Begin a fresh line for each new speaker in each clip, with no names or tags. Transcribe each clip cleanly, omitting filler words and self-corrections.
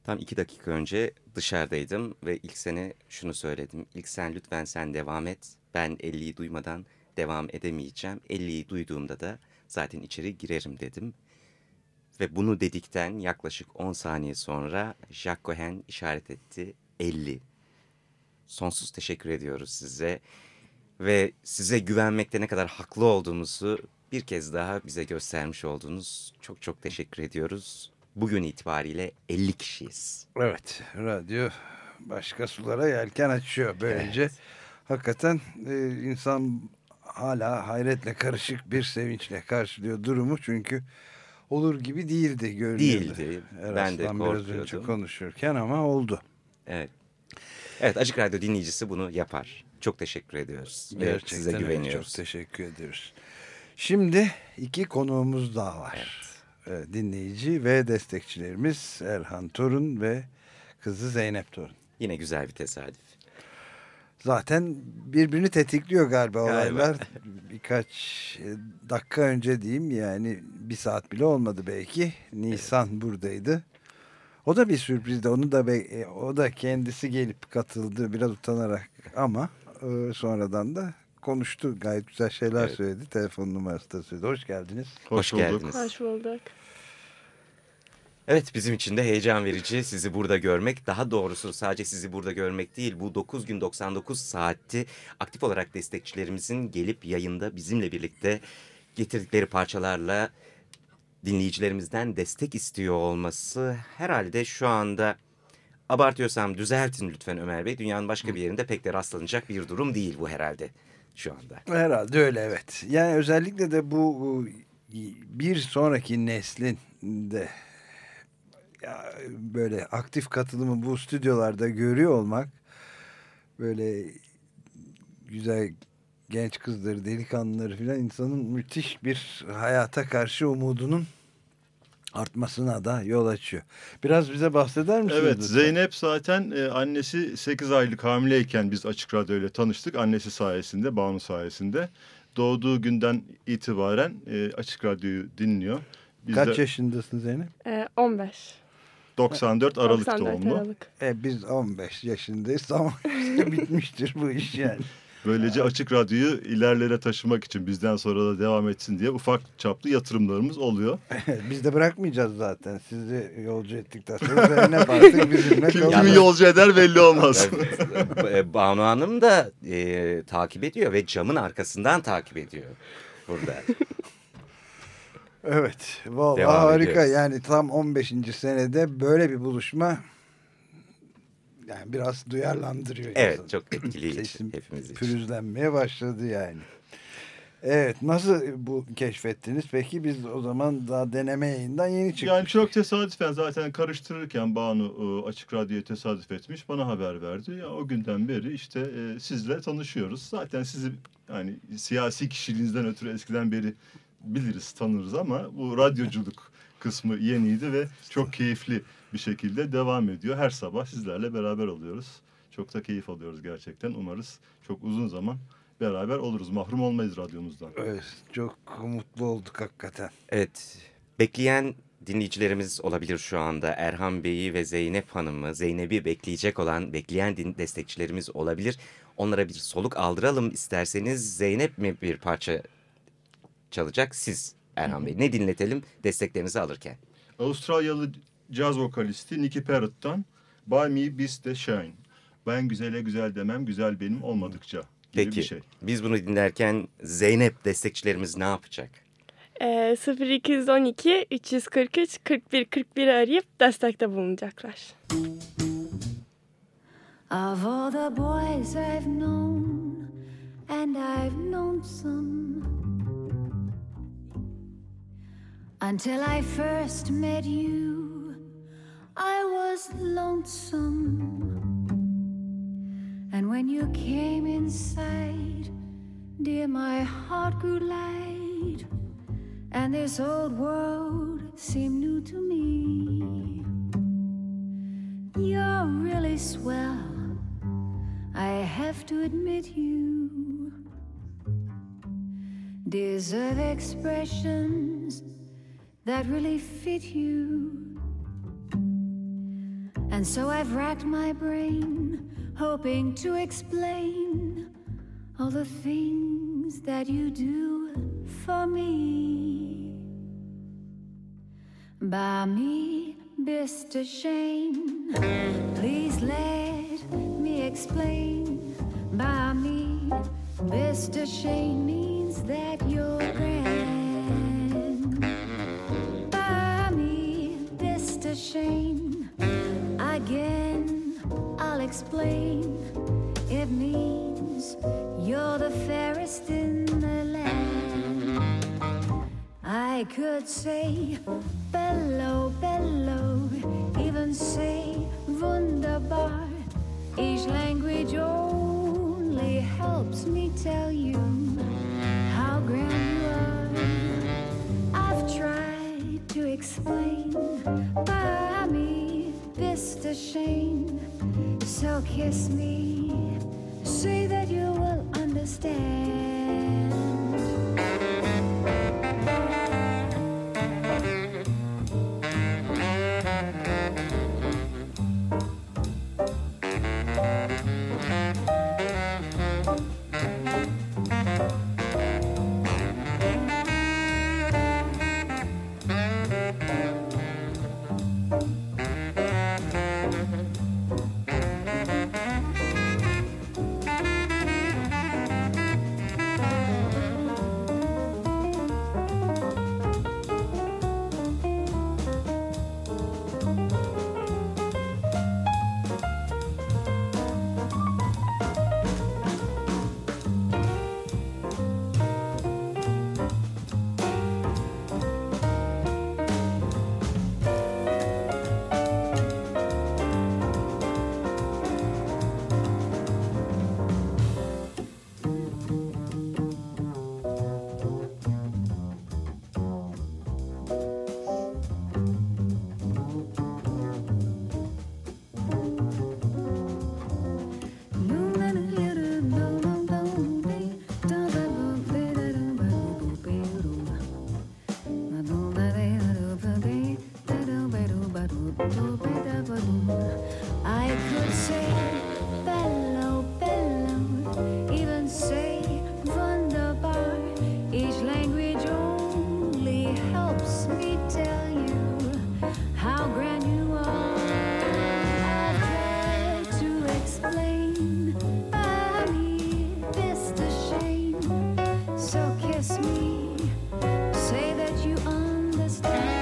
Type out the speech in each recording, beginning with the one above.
Tam 2 dakika önce dışarıdaydım ve ilk sene şunu söyledim. İlk sen lütfen sen devam et. Ben 50'yi duymadan devam edemeyeceğim. 50'yi duyduğumda da zaten içeri girerim dedim. Ve bunu dedikten yaklaşık 10 saniye sonra Jacques Cohen işaret etti. 50. Sonsuz teşekkür ediyoruz size. Ve size güvenmekte ne kadar haklı olduğumuzu bir kez daha bize göstermiş oldunuz. Çok çok teşekkür ediyoruz. Bugün itibariyle 50 kişiyiz.
Evet, radyo başka sulara yelken açıyor böylece.
Evet.
Hakikaten insan hala hayretle karışık bir sevinçle karşılıyor durumu. Çünkü olur gibi değildi görünüyordu.
Değildi.
Eraslan
Ben de
biraz önce
korkuyordum.
konuşurken ama oldu.
Evet. Evet, Açık Radyo dinleyicisi bunu yapar. Çok teşekkür ediyoruz.
Gerçekten
size güveniyoruz.
çok teşekkür ediyoruz. Şimdi 2 konuğumuz daha var. Evet. Dinleyici ve destekçilerimiz Erhan Torun ve kızı Zeynep Torun.
Yine güzel bir tesadüf.
Zaten birbirini tetikliyor galiba olaylar. Birkaç dakika önce diyeyim, yani 1 saat bile olmadı belki. Nisan buradaydı. O da bir sürprizdi. O da kendisi gelip katıldı biraz utanarak ama sonradan da konuştu. Gayet güzel şeyler söyledi. Telefon numarası da söyledi. Hoş geldiniz.
Hoş geldiniz.
Hoş bulduk.
Evet, bizim için de heyecan verici sizi burada görmek. Daha doğrusu sadece sizi burada görmek değil, bu 9 gün 99 saatti aktif olarak destekçilerimizin gelip yayında bizimle birlikte getirdikleri parçalarla dinleyicilerimizden destek istiyor olması herhalde şu anda, abartıyorsam düzeltin lütfen Ömer Bey, dünyanın başka bir yerinde pek de rastlanacak bir durum değil bu herhalde şu anda.
Herhalde öyle, evet. Yani özellikle de bu bir sonraki neslin de böyle aktif katılımı bu stüdyolarda görüyor olmak, böyle güzel genç kızları, delikanlıları filan, insanın müthiş bir hayata karşı umudunun artmasına da yol açıyor. Biraz bize bahseder misiniz?
Evet,
lütfen?
Zeynep zaten annesi 8 aylık hamileyken biz Açık Radyo ile tanıştık. Annesi sayesinde, Banu sayesinde. Doğduğu günden itibaren Açık Radyo'yu dinliyor.
Kaç yaşındasın Zeynep?
15.
94 Aralık
94
doğumlu.
Aralık.
Biz 15 yaşındayız ama işte bitmiştir bu iş yani.
Böylece Açık Radyo'yu ilerlere taşımak için, bizden sonra da devam etsin diye ufak çaplı yatırımlarımız oluyor.
Biz de bırakmayacağız zaten. Sizi yolcu ettikten sonra Zeynep artık bizimle
Kim
kalıyor.
kimi yolcu eder belli olmaz.
Banu Hanım da takip ediyor ve camın arkasından takip ediyor burada.
Evet, vallahi
Devam
harika.
ediyoruz.
Yani tam 15. senede böyle bir buluşma yani biraz duyarlandırıyor.
Evet,
insanı.
çok etkileyici
Sesim
hepimiz için.
pürüzlenmeye başladı yani. Evet, nasıl bu keşfettiniz? Peki biz o zaman daha deneme yayından yeni çıktık.
Yani çok tesadüfen, zaten karıştırırken Banu Açık Radyo'ya tesadüf etmiş, bana haber verdi. Ya, o günden beri işte sizle tanışıyoruz. Zaten sizi yani siyasi kişiliğinizden ötürü eskiden beri biliriz, tanırız ama bu radyoculuk kısmı yeniydi ve çok keyifli bir şekilde devam ediyor. Her sabah sizlerle beraber oluyoruz. Çok da keyif alıyoruz gerçekten. Umarız çok uzun zaman beraber oluruz. Mahrum olmayız radyomuzdan.
Evet, çok mutlu olduk hakikaten.
Evet, bekleyen dinleyicilerimiz olabilir şu anda. Erhan Bey'i ve Zeynep Hanım'ı, Zeynep'i bekleyecek olan, bekleyen destekçilerimiz olabilir. Onlara bir soluk aldıralım isterseniz. Zeynep mi bir parça çalacak, siz Erhan Bey? Ne dinletelim desteklerinizi alırken?
Avustralyalı caz vokalisti Nicky Parrott'tan Buy Me Bis The Shine. Ben güzele güzel demem, güzel benim olmadıkça gibi
Peki,
bir şey.
biz bunu dinlerken Zeynep destekçilerimiz ne yapacak?
0212 343 41 41 arayıp destekte bulunacaklar.
Of all the boys I've known, and I've known some, until I first met you, I was lonesome. And when you came inside, dear, my heart grew light, and this old world seemed new to me. You're really swell, I have to admit you deserve expressions that really fit you. And so I've racked my brain, hoping to explain all the things that you do for me. By me, Mr. Shane, please let me explain. By me, Mr. Shane means that you're grand. By me, Mr. Shane, again I'll explain. It means you're the fairest in the land. I could say bellow, bellow, even say wunderbar. Each language only helps me tell you how grand you are. I've tried to explain. By me, Mr. Shane, so kiss me, say that you will understand. I could say bellow, bellow, even say wunderbar. Each language only helps me tell you how grand you are. I've tried to explain. By me, Mr. Shane, so kiss me, say that you understand.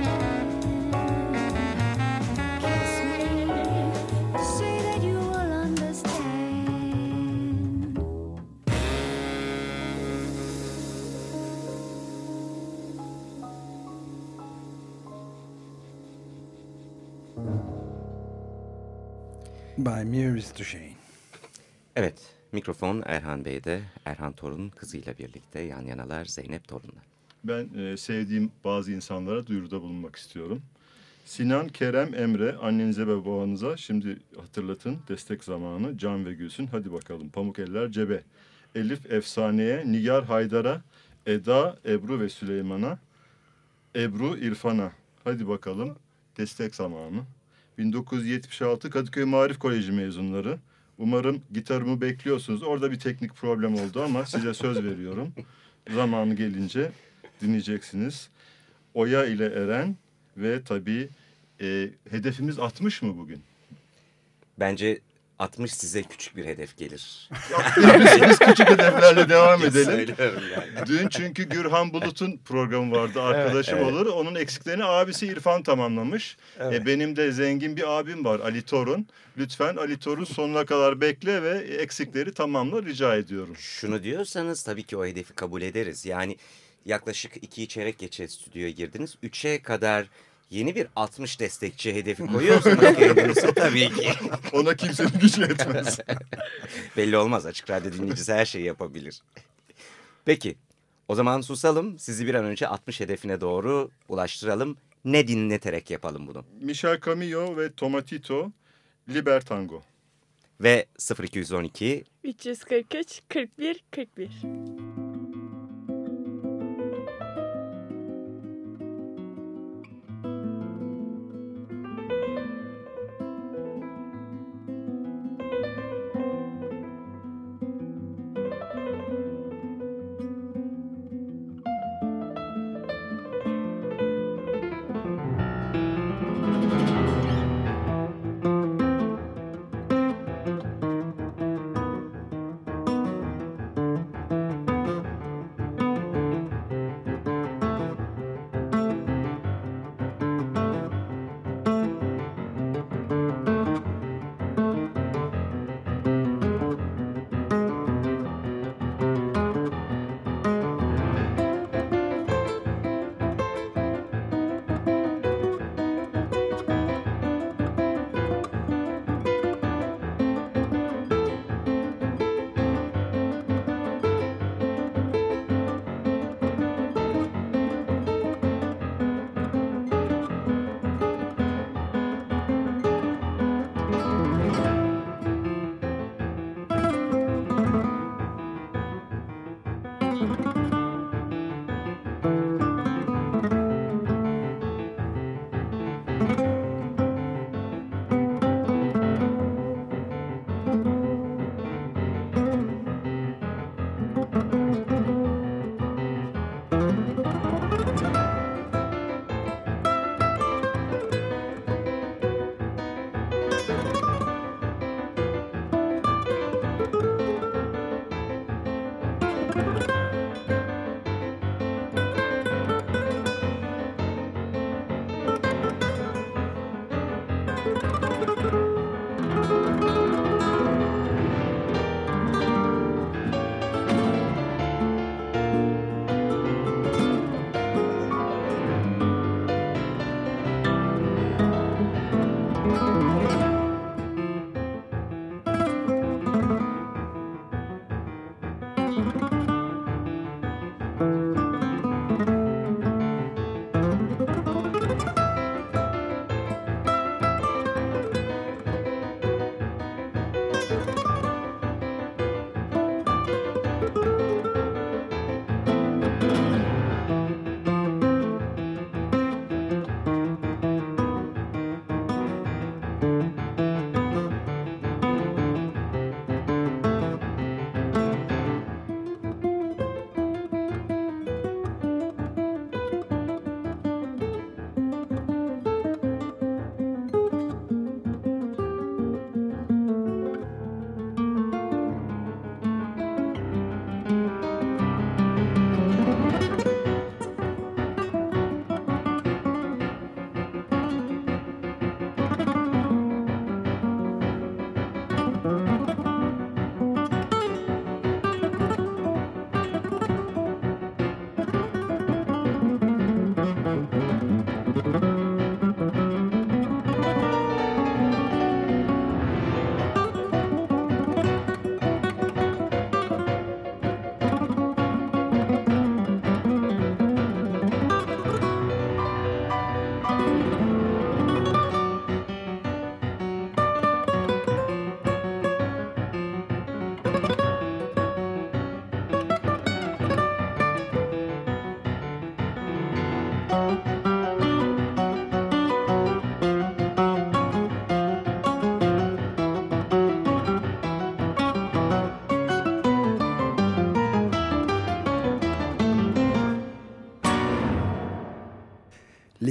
By me, Mr. Shane.
Evet, mikrofon Erhan Bey'de. Erhan Torun kızıyla birlikte yan yanalar Zeynep Torun'la.
Ben sevdiğim bazı insanlara duyuruda bulunmak istiyorum. Sinan, Kerem, Emre, annenize ve babanıza şimdi hatırlatın, destek zamanı. Can ve Gülsün, hadi bakalım, pamuk eller cebe. Elif, Efsane'ye, Nigar, Haydar'a, Eda, Ebru ve Süleyman'a, Ebru, İrfan'a, hadi bakalım, destek zamanı. 1976 Kadıköy Maarif Koleji mezunları. Umarım gitarımı bekliyorsunuz. Orada bir teknik problem oldu ama size söz veriyorum. Zamanı gelince dinleyeceksiniz. Oya ile Eren ve tabii hedefimiz 60 mı bugün?
Bence 60 size küçük bir hedef gelir.
Biz küçük hedeflerle devam edelim.
Söylüyorum yani.
Dün çünkü Gürhan Bulut'un programı vardı, arkadaşım
Evet.
olur. Onun eksiklerini abisi İrfan tamamlamış.
Evet.
Benim de zengin bir abim var, Ali Torun. Lütfen Ali Torun sonuna kadar bekle ve eksikleri tamamla, rica ediyorum.
Şunu diyorsanız tabii ki o hedefi kabul ederiz. Yani yaklaşık 2 çeyrek geçe stüdyoya girdiniz. 3'e kadar yeni bir 60 destekçi hedefi koyuyorsanız kendinize tabii ki.
Ona kimsenin gücü yetmez.
Belli olmaz. Açık Radyo dinleyicisi her şeyi yapabilir. Peki o zaman susalım. Sizi bir an önce 60 hedefine doğru ulaştıralım. Ne dinleterek yapalım bunu?
Michel Camillo ve Tomatito, Libertango.
Ve 0212
343 41 41.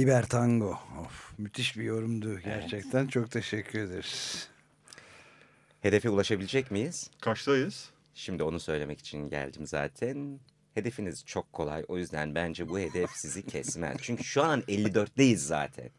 Libertango. Of, müthiş bir yorumdu gerçekten. Evet. Çok teşekkür ederiz.
Hedefe ulaşabilecek miyiz?
Kaçtayız?
Şimdi onu söylemek için geldim zaten. Hedefiniz çok kolay. O yüzden bence bu hedef sizi kesmez. Çünkü şu an 54'teyiz zaten.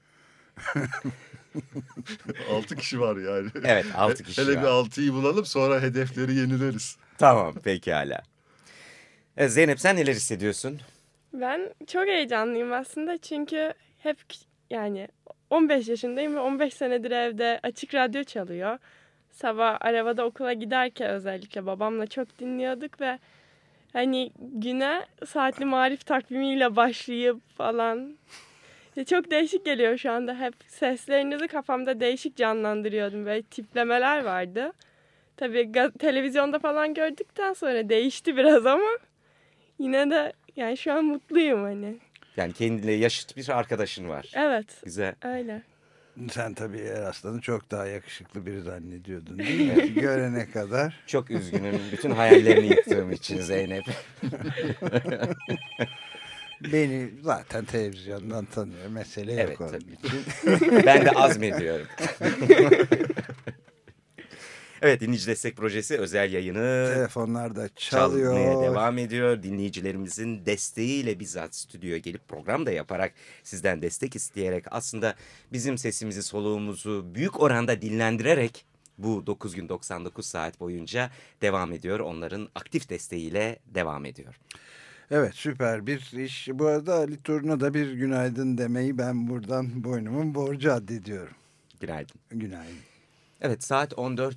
6 kişi var yani.
Evet, 6 kişi
Hele
var.
bir 6'yı bulalım, sonra hedefleri yenileriz.
Tamam, pekala. Zeynep, sen neler hissediyorsun?
Ben çok heyecanlıyım aslında çünkü hep yani 15 yaşındayım ve 15 senedir evde açık radyo çalıyor. Sabah arabada okula giderken özellikle babamla çok dinliyorduk ve hani güne saatli marif takvimiyle başlayıp falan. Çok değişik geliyor şu anda. Hep seslerinizi kafamda değişik canlandırıyordum. Böyle tiplemeler vardı. Tabii televizyonda falan gördükten sonra değişti biraz ama yine de yani şu an mutluyum hani.
Yani kendine yaşıt bir arkadaşın var.
Evet.
Güzel.
Öyle.
Sen tabii Eraslan'ı çok daha yakışıklı biri zannediyordun değil mi? Görene kadar.
Çok üzgünüm. Bütün hayallerini yıktığım için Zeynep.
Beni zaten televizyondan tanıyor. Mesele yok
evet,
onun
tabii.
için.
Ben de azmediyorum. Evet, dinleyici destek projesi özel yayını
telefonlarda çalıyor.
Çalmaya devam ediyor. Dinleyicilerimizin desteğiyle bizzat stüdyoya gelip program da yaparak sizden destek isteyerek aslında bizim sesimizi, soluğumuzu büyük oranda dinlendirerek bu 9 gün 99 saat boyunca devam ediyor. Onların aktif desteğiyle devam ediyor.
Evet, süper bir iş. Bu arada Ali Turun'a da bir günaydın demeyi ben buradan boynumun borcu addediyorum.
Günaydın.
Günaydın.
Evet, saat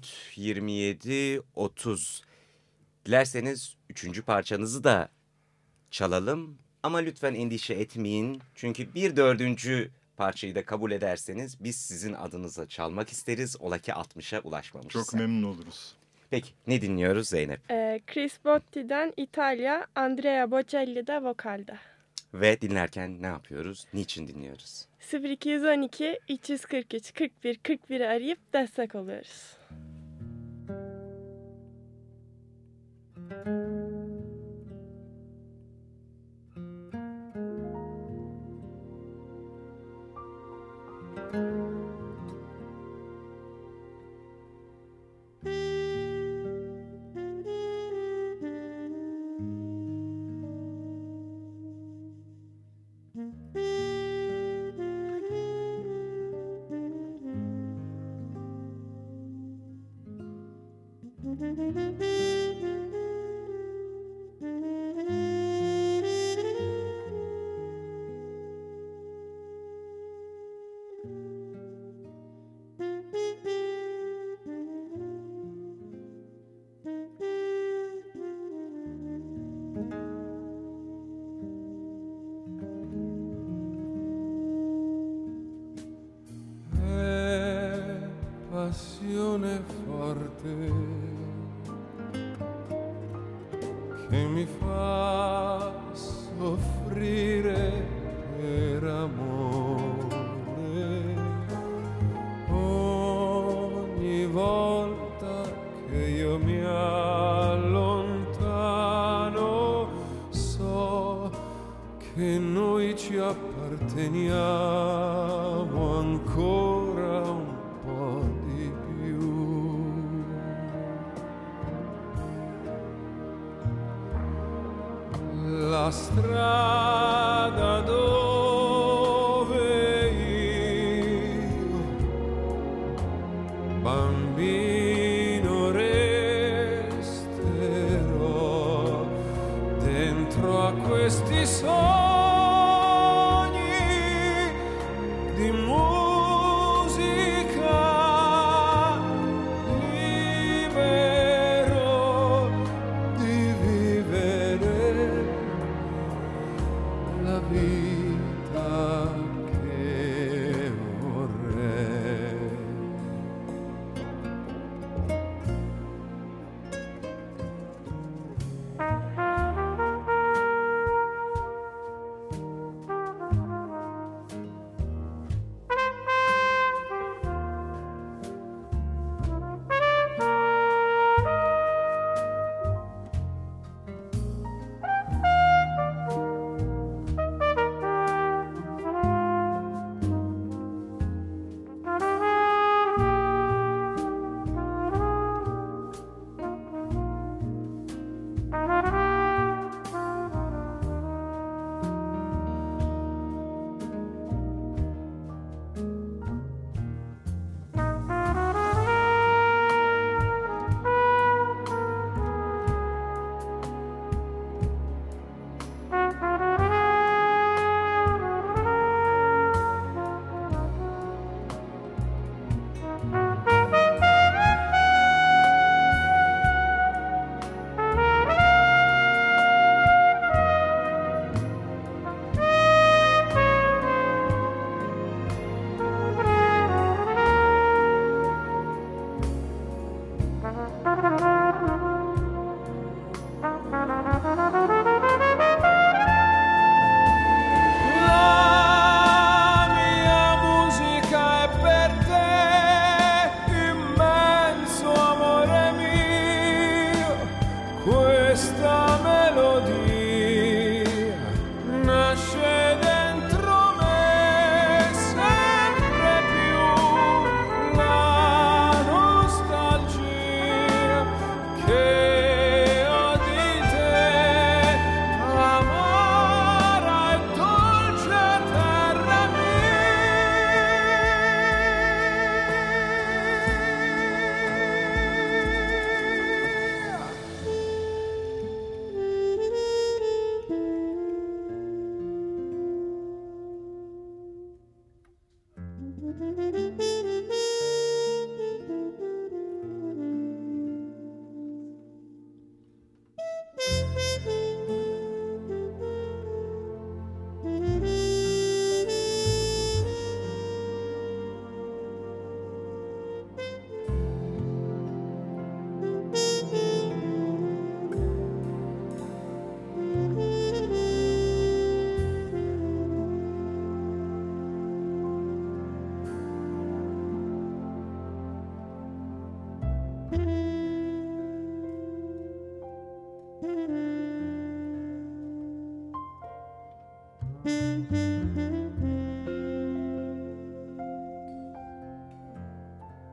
14.27.30. Dilerseniz 3. parçanızı da çalalım. Ama lütfen endişe etmeyin. Çünkü 1/4. parçayı da kabul ederseniz biz sizin adınıza çalmak isteriz. Ola ki 60'a ulaşmamışız.
Çok memnun oluruz.
Peki, ne dinliyoruz Zeynep?
Chris Botti'den İtalya, Andrea Bocelli de vokalde.
Ve dinlerken ne yapıyoruz? Niçin dinliyoruz?
0212 343 41 41'i arayıp destek oluyoruz.
Passione forte che mi fa soffrire per amore. Ogni volta che io mi allontano so che noi ci apparteniamo ancora un po' di più. La strada dove io, bambino, resterò dentro a questi sogni di musica, libero di vivere la vita che vorrei.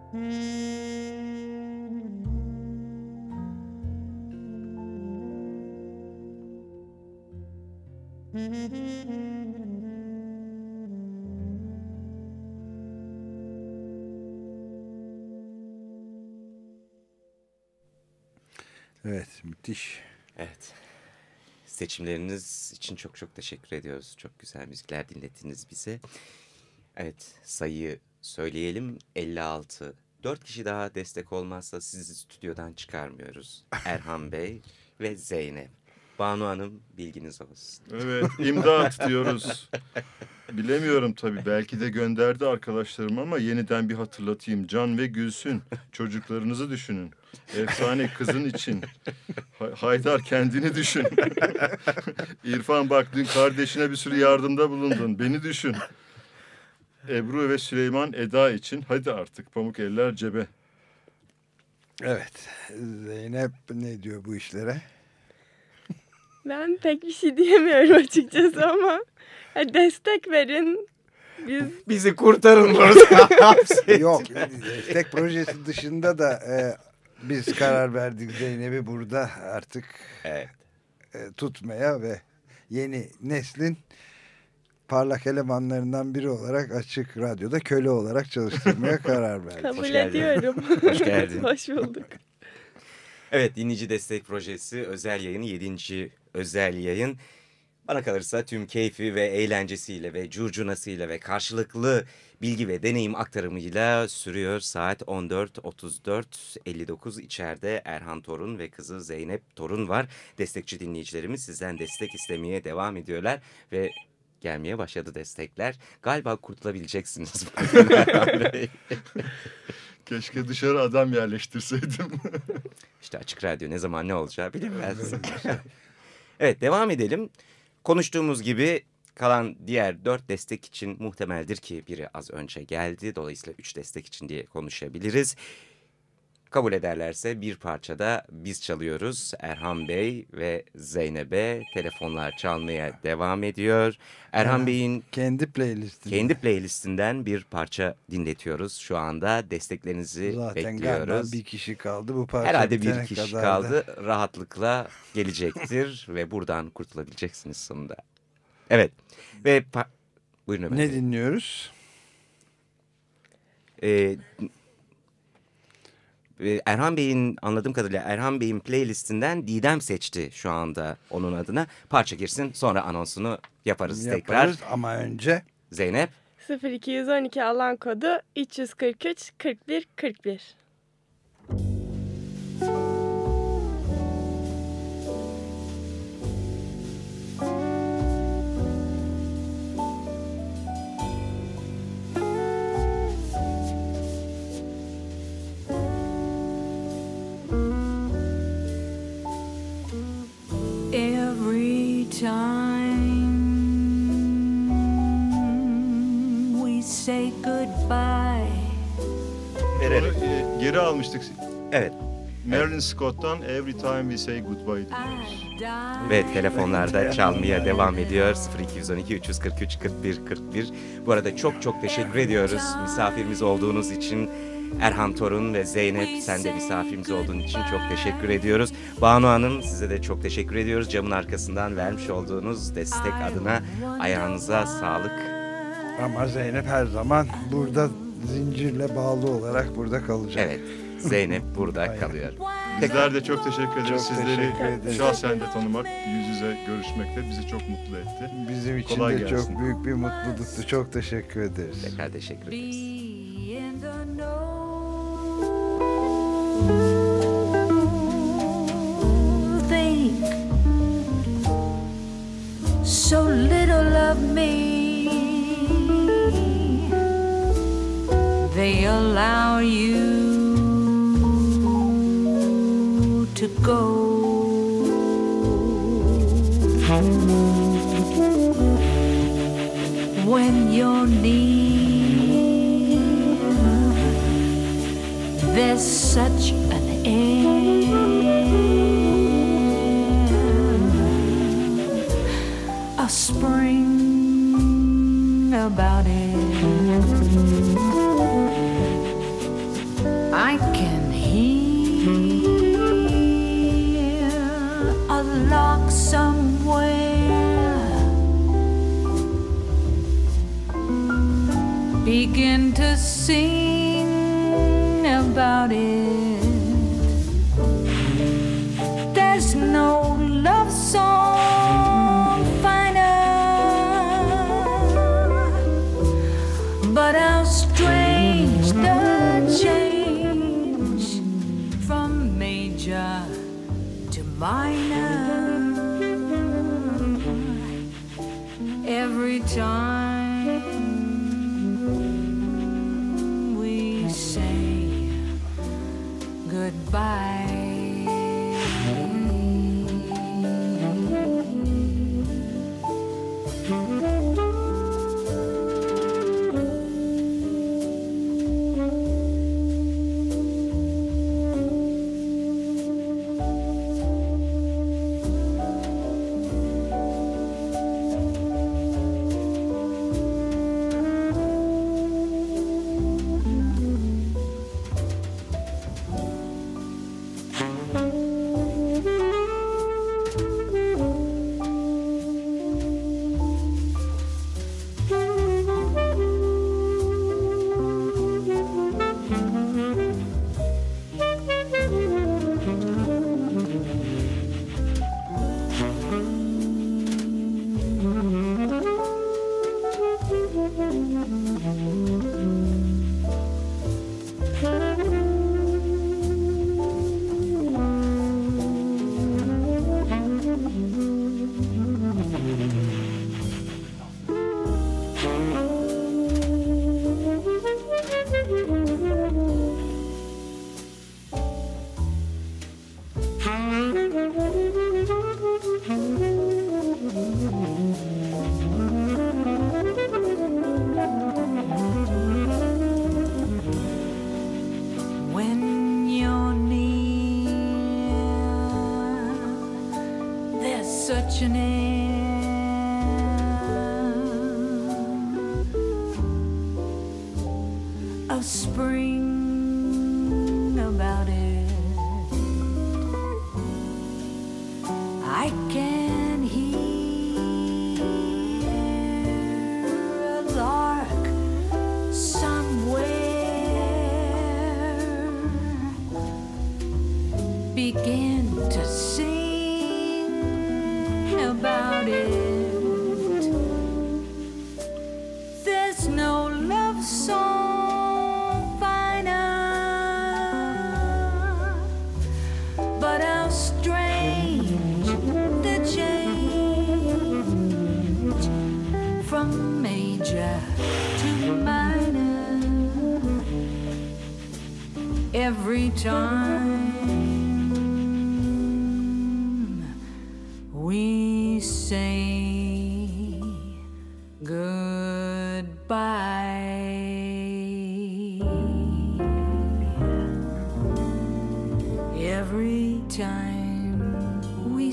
Evet, müthiş.
Evet. Seçimleriniz için çok çok teşekkür ediyoruz. Çok güzel müzikler dinlettiniz bize. Evet, sayıyı söyleyelim. 56. 4 kişi daha destek olmazsa sizi stüdyodan çıkarmıyoruz. Erhan Bey ve Zeynep. Banu Hanım, bilginiz olsun.
Evet, imdat diyoruz. Bilemiyorum tabii, belki de gönderdi arkadaşlarım ama yeniden bir hatırlatayım. Can ve Gülsün, çocuklarınızı düşünün. Efsane kızın için. Haydar, kendini düşün. İrfan, bak dün kardeşine bir sürü yardımda bulundun. Beni düşün. Ebru ve Süleyman Eda için. Hadi artık, pamuk eller cebe.
Evet, Zeynep ne diyor bu işlere?
Ben pek bir şey diyemiyorum açıkçası ama destek verin.
Bizi kurtarın burada.
Yok, destek projesi dışında da biz karar verdik Zeynep'i burada artık
Evet.
Tutmaya ve yeni neslin parlak elemanlarından biri olarak Açık Radyo'da köle olarak çalıştırmaya karar verdik.
Kabul
Hoş geldin.
ediyorum.
Hoş geldin.
Hoş bulduk.
Evet, dinleyici destek projesi özel yayını 7. özel yayın. Bana kalırsa tüm keyfi ve eğlencesiyle ve curcunasıyla ve karşılıklı bilgi ve deneyim aktarımıyla sürüyor. Saat 14.34.59 içeride Erhan Torun ve kızı Zeynep Torun var. Destekçi dinleyicilerimiz sizden destek istemeye devam ediyorlar ve gelmeye başladı destekler. Galiba kurtulabileceksiniz.
Keşke dışarı adam yerleştirseydim.
İşte Açık Radyo ne zaman ne olacağı bilinmez. Evet, devam edelim. Konuştuğumuz gibi kalan diğer 4 destek için muhtemeldir ki biri az önce geldi. Dolayısıyla 3 destek için diye konuşabiliriz. Kabul ederlerse bir parçada biz çalıyoruz. Erhan Bey ve Zeynep'e telefonlar çalmaya devam ediyor. Erhan Bey'in
kendi
playlistinden bir parça dinletiyoruz şu anda. Desteklerinizi
zaten
bekliyoruz.
Galiba bir kişi kaldı bu parça.
Herhalde bir kişi kaldı.
Da...
Rahatlıkla gelecektir ve buradan kurtulabileceksiniz sonunda. Evet. Ve buyurun Ömer
Ne
Bey.
dinliyoruz?
Erhan Bey'in, anladığım kadarıyla Erhan Bey'in playlistinden Didem seçti şu anda onun adına. Parça girsin, sonra anonsunu yaparız tekrar.
Ama önce
Zeynep.
0212 alan kodu 343 41 41.
Every time we say goodbye.
Verelim.
Onu geri almıştık.
Evet.
Marilyn Scott'tan Every Time We Say Goodbye dinliyoruz.
Ve telefonlarda çalmaya devam ediyor. 0212 343 41 41. Bu arada çok çok teşekkür ediyoruz misafirimiz olduğunuz için. Erhan Torun ve Zeynep, sen de misafirimiz olduğun için çok teşekkür ediyoruz. Banu Hanım, size de çok teşekkür ediyoruz. Camın arkasından vermiş olduğunuz destek adına ayağınıza sağlık.
Ama Zeynep her zaman burada zincirle bağlı olarak burada kalacak.
Evet, Zeynep burada kalıyor.
Bizler de çok teşekkür ederiz.
Çok
Sizleri
teşekkür ederiz.
şahsen de tanımak, yüz yüze görüşmek de bizi çok mutlu etti.
Bizim için
Kolay
de
gelsin.
çok büyük bir mutluluktu. Çok teşekkür ederiz.
Tekrar teşekkür ederiz.
Be in the know. Think so little of me. They allow you to go. When you're near, there's such an air, a spring about it. I can hear a lark somewhere begin to sing about it. There's no love song finer, but how strange the change from major to minor every time we say goodbye. When you're near, there's such an air of spring about it. I can hear a lark somewhere begin to sing about it. There's no love song finer, but how strange the change from major to minor every time we say goodbye. Every time we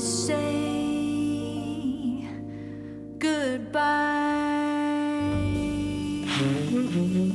say goodbye.